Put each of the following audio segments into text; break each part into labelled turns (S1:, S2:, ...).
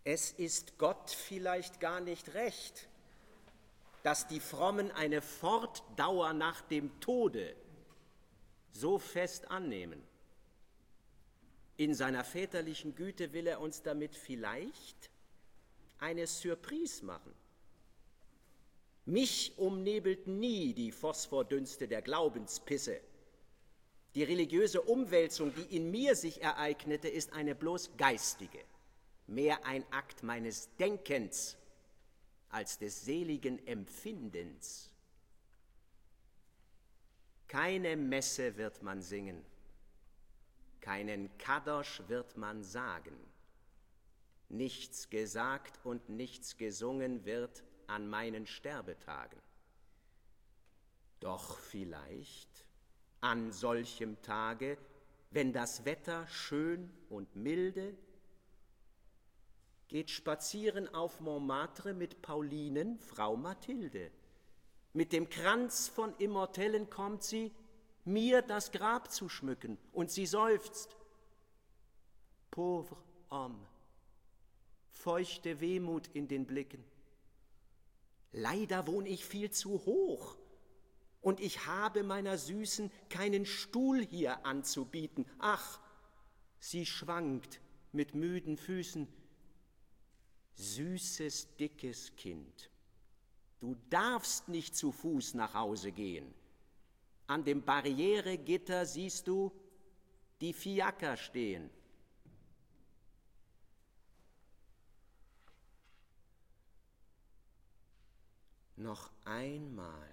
S1: Es ist Gott vielleicht gar nicht recht, dass die Frommen eine Fortdauer nach dem Tode so fest annehmen. In seiner väterlichen Güte will er uns damit vielleicht eine Surprise machen. Mich umnebelten nie die Phosphordünste der Glaubenspisse. Die religiöse Umwälzung, die in mir sich ereignete, ist eine bloß geistige, mehr ein Akt meines Denkens als des seligen Empfindens. Keine Messe wird man singen, keinen Kadosch wird man sagen. Nichts gesagt und nichts gesungen wird an meinen Sterbetagen. Doch vielleicht an solchem Tage, wenn das Wetter schön und milde, geht spazieren auf Montmartre mit Paulinen, Frau Mathilde. Mit dem Kranz von Immortellen kommt sie, mir das Grab zu schmücken, und sie seufzt. Pauvre homme, feuchte Wehmut in den Blicken. Leider wohn ich viel zu hoch, und ich habe meiner Süßen keinen Stuhl hier anzubieten. Ach, sie schwankt mit müden Füßen. Süßes, dickes Kind, du darfst nicht zu Fuß nach Hause gehen. An dem Barrieregitter siehst du die Fiaker stehen. Noch einmal,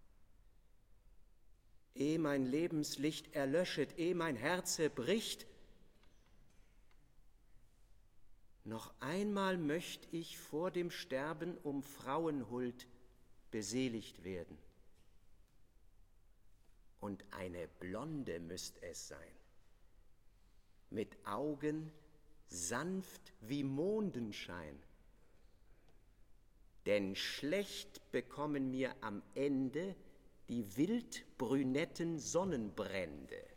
S1: ehe mein Lebenslicht erlöschet, ehe mein Herze bricht, noch einmal möcht ich vor dem Sterben um Frauenhuld beseligt werden. Und eine Blonde müsst es sein, mit Augen sanft wie Mondenschein. Denn schlecht bekommen mir am Ende die wildbrünetten Sonnenbrände.